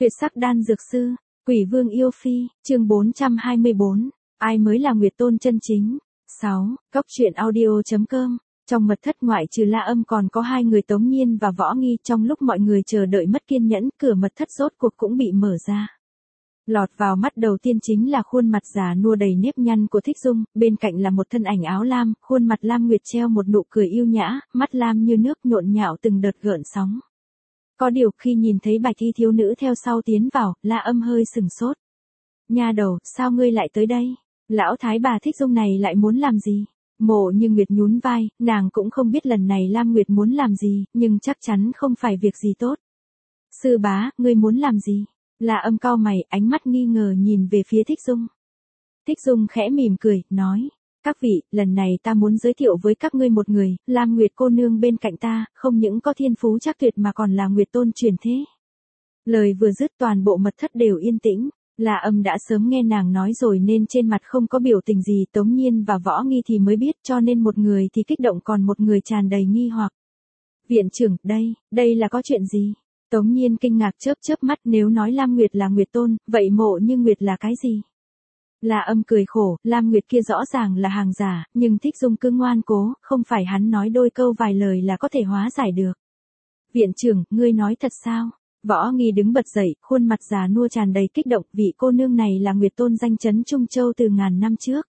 Tuyệt sắc đan dược sư, Quỷ Vương yêu phi, chương 424, ai mới là Nguyệt Tôn chân chính. 6. Cốc truyện audio.com. Trong mật thất ngoại trừ La Âm còn có hai người Tống Nhiên và Võ Nghi. Trong lúc mọi người chờ đợi mất kiên nhẫn, cửa mật thất rốt cuộc cũng bị mở ra. Lọt vào mắt đầu tiên chính là khuôn mặt già nua đầy nếp nhăn của Thích Dung, bên cạnh là một thân ảnh áo lam, khuôn mặt lam nguyệt treo một nụ cười yêu nhã, mắt lam như nước nhộn nhạo từng đợt gợn sóng. Có điều khi nhìn thấy Bạch Y thiếu nữ theo sau tiến vào, La Âm hơi sừng sốt. Nha đầu, sao ngươi lại tới đây? Lão thái bà Thích Dung này lại muốn làm gì? Mộ Như Nguyệt nhún vai, nàng cũng không biết lần này Lam Nguyệt muốn làm gì, nhưng chắc chắn không phải việc gì tốt. Sư bá, ngươi muốn làm gì? La Âm cau mày, ánh mắt nghi ngờ nhìn về phía Thích Dung. Thích Dung khẽ mỉm cười, nói. Các vị, lần này ta muốn giới thiệu với các ngươi một người, Lam Nguyệt cô nương bên cạnh ta, không những có thiên phú chắc tuyệt mà còn là Nguyệt Tôn truyền thế. Lời vừa dứt toàn bộ mật thất đều yên tĩnh, La Âm đã sớm nghe nàng nói rồi nên trên mặt không có biểu tình gì. Tống Nhiên và Võ Nghi thì mới biết, cho nên một người thì kích động còn một người tràn đầy nghi hoặc. Viện trưởng, đây là có chuyện gì? Tống Nhiên kinh ngạc chớp mắt, nếu nói Lam Nguyệt là Nguyệt Tôn, vậy Mộ Như Nguyệt là cái gì? La Âm cười khổ, Lam Nguyệt kia rõ ràng là hàng giả, nhưng Thích Dung cứ ngoan cố, không phải hắn nói đôi câu vài lời là có thể hóa giải được. Viện trưởng, ngươi nói thật sao? Võ Nghi đứng bật dậy, khuôn mặt già nua tràn đầy kích động, vị cô nương này là Nguyệt Tôn danh chấn Trung Châu từ ngàn năm trước.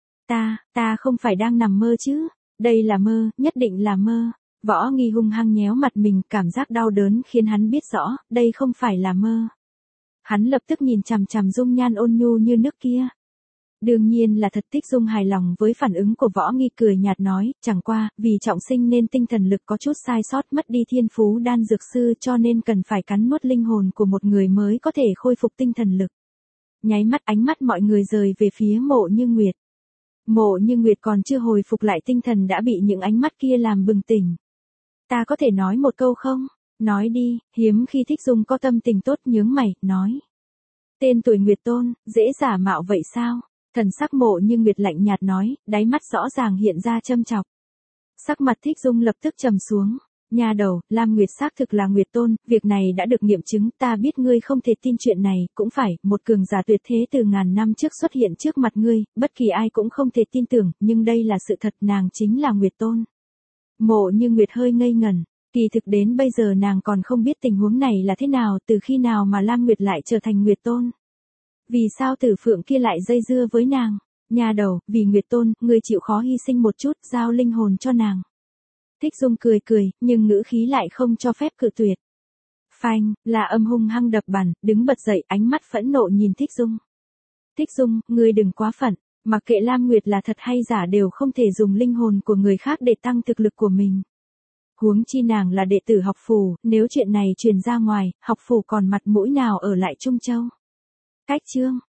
Ta không phải đang nằm mơ chứ? Đây là mơ, nhất định là mơ. Võ Nghi hung hăng nhéo mặt mình, cảm giác đau đớn khiến hắn biết rõ, đây không phải là mơ. Hắn lập tức nhìn chằm chằm dung nhan ôn nhu như nước kia. Đương nhiên là thật. Thích Dung hài lòng với phản ứng của Võ Nghi, cười nhạt nói, chẳng qua, vì trọng sinh nên tinh thần lực có chút sai sót, mất đi thiên phú đan dược sư cho nên cần phải cắn nuốt linh hồn của một người mới có thể khôi phục tinh thần lực. Nháy mắt ánh mắt mọi người rời về phía Mộ Như Nguyệt. Mộ Như Nguyệt còn chưa hồi phục lại tinh thần đã bị những ánh mắt kia làm bừng tỉnh. Ta có thể nói một câu không? Nói đi. Hiếm khi Thích Dung có tâm tình tốt, nhướng mày, nói. Tên tuổi Nguyệt Tôn, dễ giả mạo vậy sao? Thần sắc Mộ Như Nguyệt lạnh nhạt nói, đáy mắt rõ ràng hiện ra châm chọc. Sắc mặt Thích Dung lập tức trầm xuống. Nha đầu, Lam Nguyệt xác thực là Nguyệt Tôn, việc này đã được nghiệm chứng, ta biết ngươi không thể tin chuyện này, cũng phải, một cường giả tuyệt thế từ ngàn năm trước xuất hiện trước mặt ngươi, bất kỳ ai cũng không thể tin tưởng, nhưng đây là sự thật, nàng chính là Nguyệt Tôn. Mộ Như Nguyệt hơi ngây ngẩn, kỳ thực đến bây giờ nàng còn không biết tình huống này là thế nào, từ khi nào mà Lam Nguyệt lại trở thành Nguyệt Tôn. Vì sao Tử Phượng kia lại dây dưa với nàng? Nha đầu, vì Nguyệt Tôn, ngươi chịu khó hy sinh một chút, giao linh hồn cho nàng. Thích Dung cười, nhưng ngữ khí lại không cho phép cự tuyệt. Phanh, La Âm hung hăng đập bàn, đứng bật dậy, ánh mắt phẫn nộ nhìn Thích Dung. Thích Dung, ngươi đừng quá phận, mặc kệ Lam Nguyệt là thật hay giả đều không thể dùng linh hồn của người khác để tăng thực lực của mình. Huống chi nàng là đệ tử học phủ, nếu chuyện này truyền ra ngoài, học phủ còn mặt mũi nào ở lại Trung Châu? Cách chương